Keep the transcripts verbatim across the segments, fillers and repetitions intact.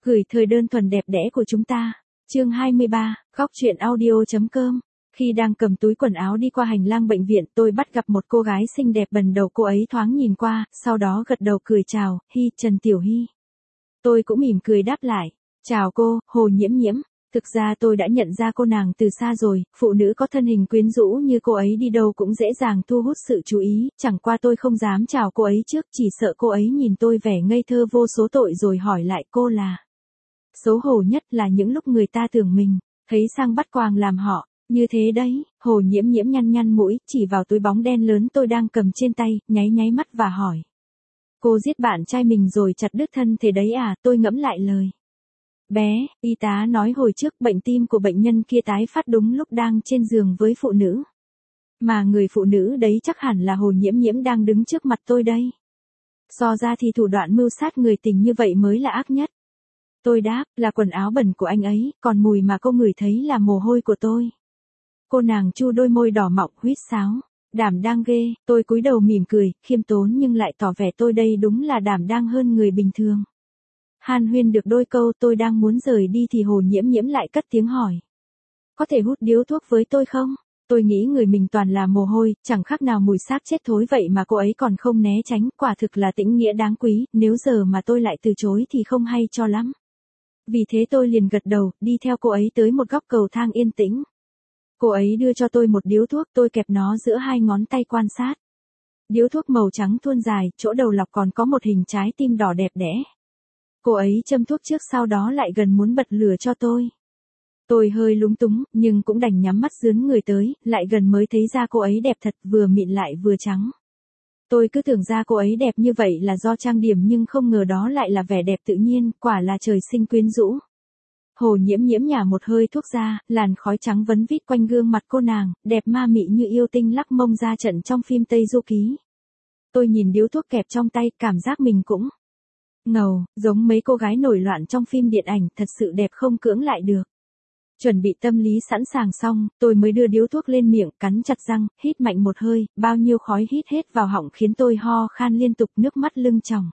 Gửi thời đơn thuần đẹp đẽ của chúng ta. Chương hai mươi ba, góc chuyện audio.com. Khi đang cầm túi quần áo đi qua hành lang bệnh viện, tôi bắt gặp một cô gái xinh đẹp bần đầu, cô ấy thoáng nhìn qua, sau đó gật đầu cười chào, Hi, Trần Tiểu Hi. Tôi cũng mỉm cười đáp lại, chào cô, Hồ Nhiễm Nhiễm. Thực ra tôi đã nhận ra cô nàng từ xa rồi, phụ nữ có thân hình quyến rũ như cô ấy đi đâu cũng dễ dàng thu hút sự chú ý, chẳng qua tôi không dám chào cô ấy trước, chỉ sợ cô ấy nhìn tôi vẻ ngây thơ vô số tội rồi hỏi lại cô là. Xấu hổ nhất là những lúc người ta tưởng mình, thấy sang bắt quàng làm họ, như thế đấy. Hồ Nhiễm Nhiễm nhăn nhăn mũi, chỉ vào túi bóng đen lớn tôi đang cầm trên tay, nháy nháy mắt và hỏi. Cô giết bạn trai mình rồi chặt đứt thân thế đấy à, tôi ngẫm lại lời. Bé, y tá nói hồi trước bệnh tim của bệnh nhân kia tái phát đúng lúc đang trên giường với phụ nữ. Mà người phụ nữ đấy chắc hẳn là Hồ Nhiễm Nhiễm đang đứng trước mặt tôi đây. So ra thì thủ đoạn mưu sát người tình như vậy mới là ác nhất. Tôi đáp, là quần áo bẩn của anh ấy, còn mùi mà cô ngửi thấy là mồ hôi của tôi. Cô nàng chu đôi môi đỏ mọng huýt sáo, đảm đang ghê, tôi cúi đầu mỉm cười, khiêm tốn nhưng lại tỏ vẻ tôi đây đúng là đảm đang hơn người bình thường. Hàn huyên được đôi câu tôi đang muốn rời đi thì Hồ Nhiễm Nhiễm lại cất tiếng hỏi. Có thể hút điếu thuốc với tôi không? Tôi nghĩ người mình toàn là mồ hôi, chẳng khác nào mùi xác chết thối vậy mà cô ấy còn không né tránh, quả thực là tĩnh nghĩa đáng quý, nếu giờ mà tôi lại từ chối thì không hay cho lắm. Vì thế tôi liền gật đầu, đi theo cô ấy tới một góc cầu thang yên tĩnh. Cô ấy đưa cho tôi một điếu thuốc, tôi kẹp nó giữa hai ngón tay quan sát. Điếu thuốc màu trắng thuôn dài, chỗ đầu lọc còn có một hình trái tim đỏ đẹp đẽ. Cô ấy châm thuốc trước sau đó lại gần muốn bật lửa cho tôi. Tôi hơi lúng túng, nhưng cũng đành nhắm mắt dướn người tới, lại gần mới thấy da cô ấy đẹp thật, vừa mịn lại vừa trắng. Tôi cứ tưởng da cô ấy đẹp như vậy là do trang điểm nhưng không ngờ đó lại là vẻ đẹp tự nhiên, quả là trời sinh quyến rũ. Hồ Nhiễm Nhiễm nhả một hơi thuốc ra, làn khói trắng vấn vít quanh gương mặt cô nàng, đẹp ma mị như yêu tinh lắc mông ra trận trong phim Tây Du Ký. Tôi nhìn điếu thuốc kẹp trong tay, cảm giác mình cũng ngầu, giống mấy cô gái nổi loạn trong phim điện ảnh, thật sự đẹp không cưỡng lại được. Chuẩn bị tâm lý sẵn sàng xong, tôi mới đưa điếu thuốc lên miệng, cắn chặt răng, hít mạnh một hơi, bao nhiêu khói hít hết vào họng khiến tôi ho khan liên tục, nước mắt lưng tròng.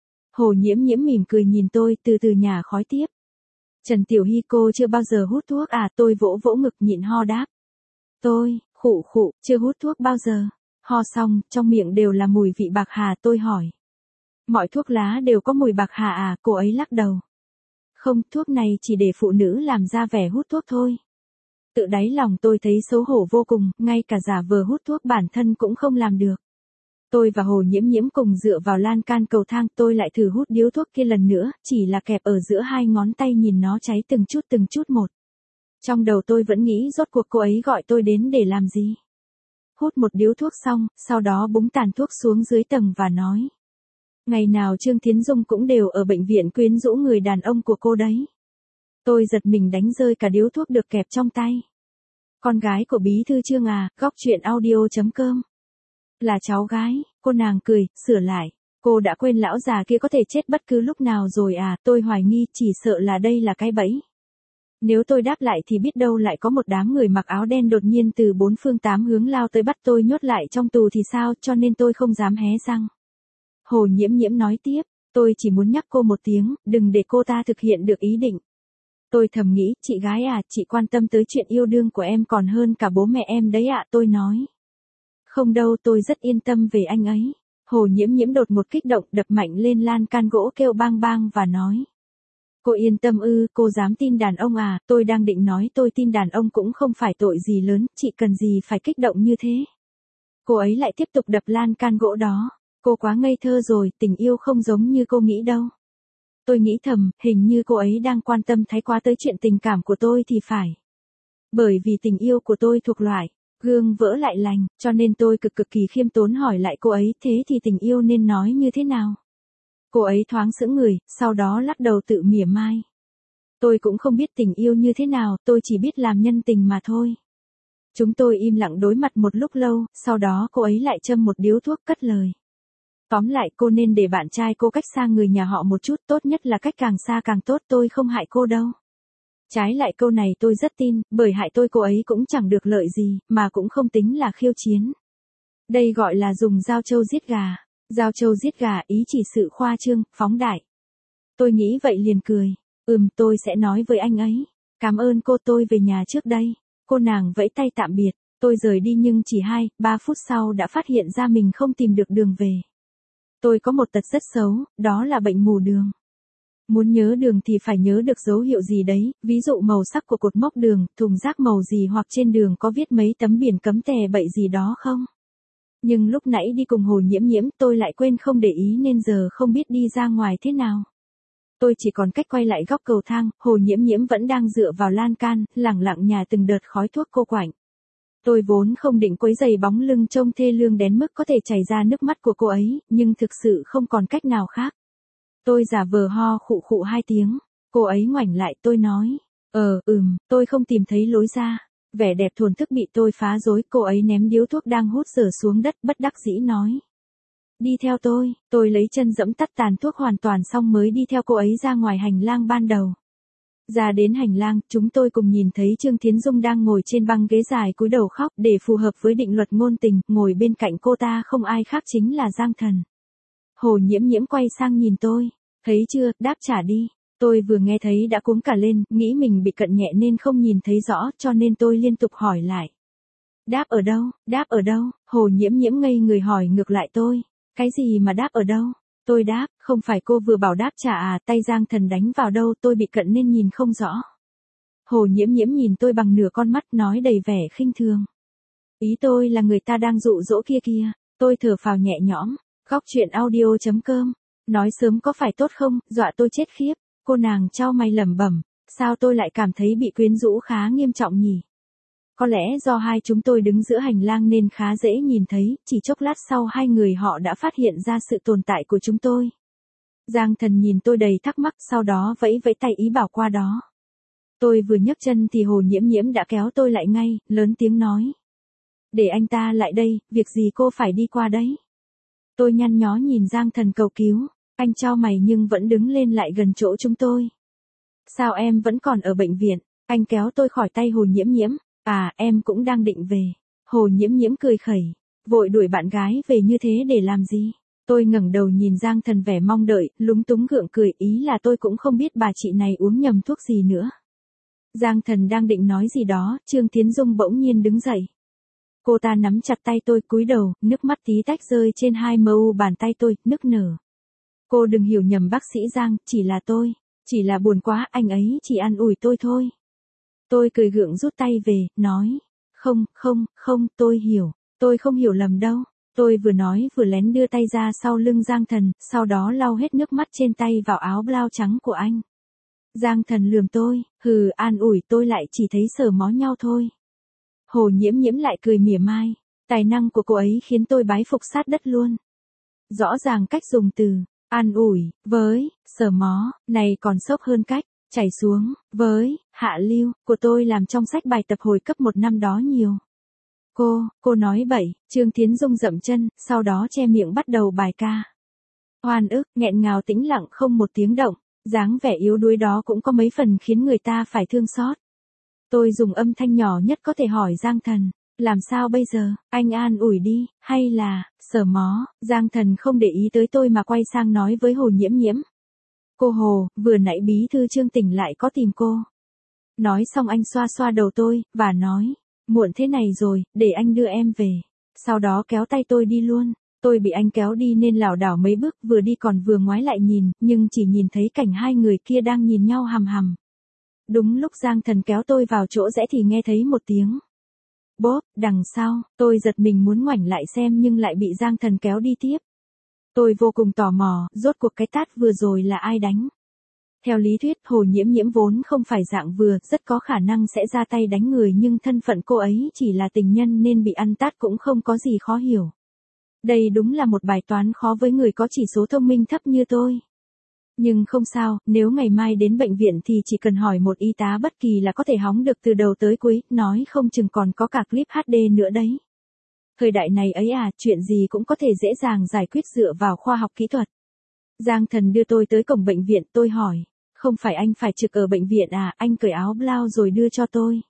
Hồ Nhiễm Nhiễm mỉm cười nhìn tôi, từ từ nhả khói tiếp. Trần Tiểu Hi, cô chưa bao giờ hút thuốc à? Tôi vỗ vỗ ngực nhịn ho đáp. Tôi, khụ khụ, chưa hút thuốc bao giờ. Ho xong, trong miệng đều là mùi vị bạc hà, tôi hỏi. Mọi thuốc lá đều có mùi bạc hà à? Cô ấy lắc đầu. Không, thuốc này chỉ để phụ nữ làm ra vẻ hút thuốc thôi. Tự đáy lòng tôi thấy xấu hổ vô cùng, ngay cả giả vờ hút thuốc bản thân cũng không làm được. Tôi và Hồ Nhiễm Nhiễm cùng dựa vào lan can cầu thang, tôi lại thử hút điếu thuốc kia lần nữa, chỉ là kẹp ở giữa hai ngón tay nhìn nó cháy từng chút từng chút một. Trong đầu tôi vẫn nghĩ rốt cuộc cô ấy gọi tôi đến để làm gì. Hút một điếu thuốc xong, sau đó búng tàn thuốc xuống dưới tầng và nói. Ngày nào Trương Thiến Dung cũng đều ở bệnh viện quyến rũ người đàn ông của cô đấy. Tôi giật mình đánh rơi cả điếu thuốc được kẹp trong tay. Con gái của bí thư Trương à, góc chuyện audio.com. Là cháu gái, cô nàng cười, sửa lại. Cô đã quên lão già kia có thể chết bất cứ lúc nào rồi à, tôi hoài nghi, chỉ sợ là đây là cái bẫy. Nếu tôi đáp lại thì biết đâu lại có một đám người mặc áo đen đột nhiên từ bốn phương tám hướng lao tới bắt tôi nhốt lại trong tù thì sao, cho nên tôi không dám hé răng. Hồ Nhiễm Nhiễm nói tiếp, tôi chỉ muốn nhắc cô một tiếng, đừng để cô ta thực hiện được ý định. Tôi thầm nghĩ, chị gái à, chị quan tâm tới chuyện yêu đương của em còn hơn cả bố mẹ em đấy ạ, tôi nói. Không đâu, tôi rất yên tâm về anh ấy. Hồ Nhiễm Nhiễm đột một kích động, đập mạnh lên lan can gỗ kêu bang bang và nói. Cô yên tâm ư, cô dám tin đàn ông à, tôi đang định nói tôi tin đàn ông cũng không phải tội gì lớn, chị cần gì phải kích động như thế. Cô ấy lại tiếp tục đập lan can gỗ đó. Cô quá ngây thơ rồi, tình yêu không giống như cô nghĩ đâu. Tôi nghĩ thầm, hình như cô ấy đang quan tâm thái quá tới chuyện tình cảm của tôi thì phải. Bởi vì tình yêu của tôi thuộc loại gương vỡ lại lành, cho nên tôi cực cực kỳ khiêm tốn hỏi lại cô ấy, thế thì tình yêu nên nói như thế nào? Cô ấy thoáng sững người, sau đó lắc đầu tự mỉa mai. Tôi cũng không biết tình yêu như thế nào, tôi chỉ biết làm nhân tình mà thôi. Chúng tôi im lặng đối mặt một lúc lâu, sau đó cô ấy lại châm một điếu thuốc cất lời. Tóm lại cô nên để bạn trai cô cách xa người nhà họ một chút, tốt nhất là cách càng xa càng tốt, tôi không hại cô đâu. Trái lại câu này tôi rất tin, bởi hại tôi cô ấy cũng chẳng được lợi gì, mà cũng không tính là khiêu chiến. Đây gọi là dùng dao trâu giết gà. Dao trâu giết gà ý chỉ sự khoa trương, phóng đại. Tôi nghĩ vậy liền cười. Ừm, tôi sẽ nói với anh ấy. Cảm ơn cô, tôi về nhà trước đây. Cô nàng vẫy tay tạm biệt, tôi rời đi nhưng chỉ hai, ba phút sau đã phát hiện ra mình không tìm được đường về. Tôi có một tật rất xấu, đó là bệnh mù đường. Muốn nhớ đường thì phải nhớ được dấu hiệu gì đấy, ví dụ màu sắc của cột mốc đường, thùng rác màu gì hoặc trên đường có viết mấy tấm biển cấm tè bậy gì đó không. Nhưng lúc nãy đi cùng Hồ Nhiễm Nhiễm tôi lại quên không để ý nên giờ không biết đi ra ngoài thế nào. Tôi chỉ còn cách quay lại góc cầu thang, Hồ Nhiễm Nhiễm vẫn đang dựa vào lan can, lẳng lặng nhả từng đợt khói thuốc cô quạnh. Tôi vốn không định quấy giày bóng lưng trông thê lương đến mức có thể chảy ra nước mắt của cô ấy, nhưng thực sự không còn cách nào khác. Tôi giả vờ ho khụ khụ hai tiếng, cô ấy ngoảnh lại tôi nói, ờ, ừm, tôi không tìm thấy lối ra. Vẻ đẹp thuần thức bị tôi phá rối, cô ấy ném điếu thuốc đang hút dở xuống đất bất đắc dĩ nói. Đi theo tôi, tôi lấy chân dẫm tắt tàn thuốc hoàn toàn xong mới đi theo cô ấy ra ngoài hành lang ban đầu. Ra đến hành lang, chúng tôi cùng nhìn thấy Trương Thiến Dung đang ngồi trên băng ghế dài cúi đầu khóc để phù hợp với định luật ngôn tình, ngồi bên cạnh cô ta không ai khác chính là Giang Thần. Hồ Nhiễm Nhiễm quay sang nhìn tôi, thấy chưa, đáp trả đi. Tôi vừa nghe thấy đã cuống cả lên, nghĩ mình bị cận nhẹ nên không nhìn thấy rõ cho nên tôi liên tục hỏi lại. Đáp ở đâu, đáp ở đâu, Hồ Nhiễm Nhiễm ngây người hỏi ngược lại tôi. Cái gì mà đáp ở đâu? Tôi đáp, không phải cô vừa bảo đáp trả à, tay Giang Thần đánh vào đâu, tôi bị cận nên nhìn không rõ. Hồ Nhiễm Nhiễm nhìn tôi bằng nửa con mắt nói đầy vẻ khinh thường. Ý tôi là người ta đang dụ dỗ kia kia, tôi thở phào nhẹ nhõm, góc chuyện audio chấm com. Nói sớm có phải tốt không, dọa tôi chết khiếp, cô nàng chau mày lẩm bẩm, sao tôi lại cảm thấy bị quyến rũ khá nghiêm trọng nhỉ? Có lẽ do hai chúng tôi đứng giữa hành lang nên khá dễ nhìn thấy, chỉ chốc lát sau hai người họ đã phát hiện ra sự tồn tại của chúng tôi. Giang Thần nhìn tôi đầy thắc mắc sau đó vẫy vẫy tay ý bảo qua đó. Tôi vừa nhấc chân thì Hồ Nhiễm Nhiễm đã kéo tôi lại ngay, lớn tiếng nói. Để anh ta lại đây, việc gì cô phải đi qua đấy? Tôi nhăn nhó nhìn Giang Thần cầu cứu, anh chau mày nhưng vẫn đứng lên lại gần chỗ chúng tôi. Sao em vẫn còn ở bệnh viện? Anh kéo tôi khỏi tay Hồ Nhiễm Nhiễm. À, em cũng đang định về. Hồ Nhiễm Nhiễm cười khẩy, vội đuổi bạn gái về như thế để làm gì? Tôi ngẩng đầu nhìn Giang Thần vẻ mong đợi, lúng túng gượng cười, ý là tôi cũng không biết bà chị này uống nhầm thuốc gì nữa. Giang Thần đang định nói gì đó, Trương Thiến Dung bỗng nhiên đứng dậy. Cô ta nắm chặt tay tôi cúi đầu, nước mắt tí tách rơi trên hai mu bàn tay tôi, nức nở. Cô đừng hiểu nhầm bác sĩ Giang, chỉ là tôi, chỉ là buồn quá, anh ấy chỉ an ủi tôi thôi. Tôi cười gượng rút tay về, nói, không, không, không, tôi hiểu, tôi không hiểu lầm đâu. Tôi vừa nói vừa lén đưa tay ra sau lưng Giang Thần, sau đó lau hết nước mắt trên tay vào áo blau trắng của anh. Giang Thần lườm tôi, hừ, an ủi tôi lại chỉ thấy sờ mó nhau thôi. Hồ Nhiễm Nhiễm lại cười mỉa mai, tài năng của cô ấy khiến tôi bái phục sát đất luôn. Rõ ràng cách dùng từ, an ủi, với, sờ mó, này còn sốc hơn cách chảy xuống, với, hạ lưu, của tôi làm trong sách bài tập hồi cấp một năm đó nhiều. Cô, cô nói bậy, Trương Thiến Dung dậm chân, sau đó che miệng bắt đầu bài ca. Oan ức, nghẹn ngào tĩnh lặng không một tiếng động, dáng vẻ yếu đuối đó cũng có mấy phần khiến người ta phải thương xót. Tôi dùng âm thanh nhỏ nhất có thể hỏi Giang Thần, làm sao bây giờ, anh an ủi đi, hay là, sờ mó, Giang Thần không để ý tới tôi mà quay sang nói với Hồ Nhiễm Nhiễm. Cô Hồ, vừa nãy bí thư Trương tỉnh lại có tìm cô. Nói xong anh xoa xoa đầu tôi, và nói, muộn thế này rồi, để anh đưa em về. Sau đó kéo tay tôi đi luôn. Tôi bị anh kéo đi nên lảo đảo mấy bước, vừa đi còn vừa ngoái lại nhìn, nhưng chỉ nhìn thấy cảnh hai người kia đang nhìn nhau hằm hằm. Đúng lúc Giang Thần kéo tôi vào chỗ rẽ thì nghe thấy một tiếng. Bốp, đằng sau, tôi giật mình muốn ngoảnh lại xem nhưng lại bị Giang Thần kéo đi tiếp. Tôi vô cùng tò mò, rốt cuộc cái tát vừa rồi là ai đánh. Theo lý thuyết, Hồ Nhiễm Nhiễm vốn không phải dạng vừa, rất có khả năng sẽ ra tay đánh người nhưng thân phận cô ấy chỉ là tình nhân nên bị ăn tát cũng không có gì khó hiểu. Đây đúng là một bài toán khó với người có chỉ số thông minh thấp như tôi. Nhưng không sao, nếu ngày mai đến bệnh viện thì chỉ cần hỏi một y tá bất kỳ là có thể hóng được từ đầu tới cuối, nói không chừng còn có cả clip hát đê nữa đấy. Thời đại này ấy à, chuyện gì cũng có thể dễ dàng giải quyết dựa vào khoa học kỹ thuật. Giang Thần đưa tôi tới cổng bệnh viện, tôi hỏi, không phải anh phải trực ở bệnh viện à, anh cởi áo blau rồi đưa cho tôi.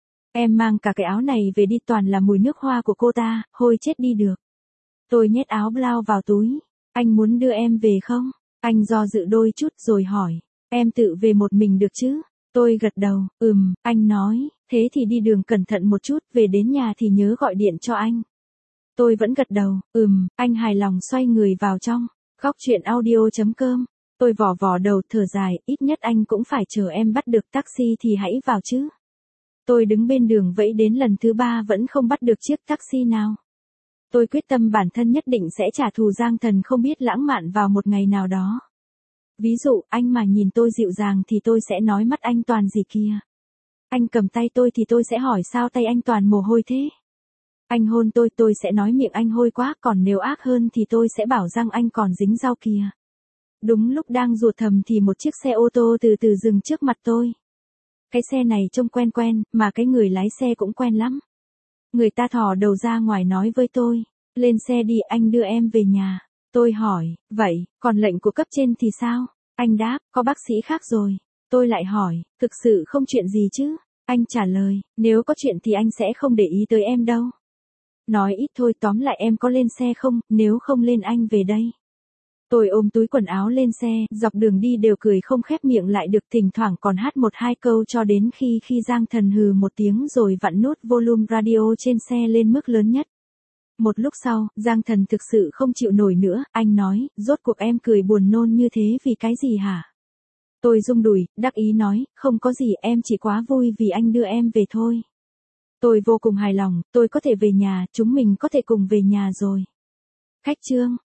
Em mang cả cái áo này về đi, toàn là mùi nước hoa của cô ta, hôi chết đi được. Tôi nhét áo blau vào túi, anh muốn đưa em về không? Anh do dự đôi chút rồi hỏi, Em tự về một mình được chứ? Tôi gật đầu, ừm, anh nói, thế thì đi đường cẩn thận một chút, về đến nhà thì nhớ gọi điện cho anh. Tôi vẫn gật đầu, ừm, anh hài lòng xoay người vào trong. Góc chuyện audio.com. Tôi vò vò đầu thở dài, ít nhất anh cũng phải chờ em bắt được taxi thì hãy vào chứ. Tôi đứng bên đường vẫy đến lần thứ ba vẫn không bắt được chiếc taxi nào. Tôi quyết tâm bản thân nhất định sẽ trả thù Giang Thần không biết lãng mạn vào một ngày nào đó. Ví dụ, anh mà nhìn tôi dịu dàng thì tôi sẽ nói mắt anh toàn gì kia. Anh cầm tay tôi thì tôi sẽ hỏi sao tay anh toàn mồ hôi thế. Anh hôn tôi, tôi sẽ nói miệng anh hôi quá, còn nếu ác hơn thì tôi sẽ bảo răng anh còn dính rau kìa. Đúng lúc đang ruột thầm thì một chiếc xe ô tô từ từ dừng trước mặt tôi. Cái xe này trông quen quen, mà cái người lái xe cũng quen lắm. Người ta thò đầu ra ngoài nói với tôi, lên xe đi anh đưa em về nhà. Tôi hỏi, vậy, còn lệnh của cấp trên thì sao? Anh đáp, có bác sĩ khác rồi. Tôi lại hỏi, thực sự không chuyện gì chứ? Anh trả lời, nếu có chuyện thì anh sẽ không để ý tới em đâu. Nói ít thôi, tóm lại em có lên xe không, nếu không lên anh về đây. Tôi ôm túi quần áo lên xe, dọc đường đi đều cười không khép miệng lại được, thỉnh thoảng còn hát một hai câu cho đến khi khi Giang Thần hừ một tiếng rồi vặn nút volume radio trên xe lên mức lớn nhất. Một lúc sau, Giang Thần thực sự không chịu nổi nữa, anh nói, rốt cuộc em cười buồn nôn như thế vì cái gì hả? Tôi rung đùi, đắc ý nói, không có gì, em chỉ quá vui vì anh đưa em về thôi. Tôi vô cùng hài lòng, tôi có thể về nhà, chúng mình có thể cùng về nhà rồi. Khách trương.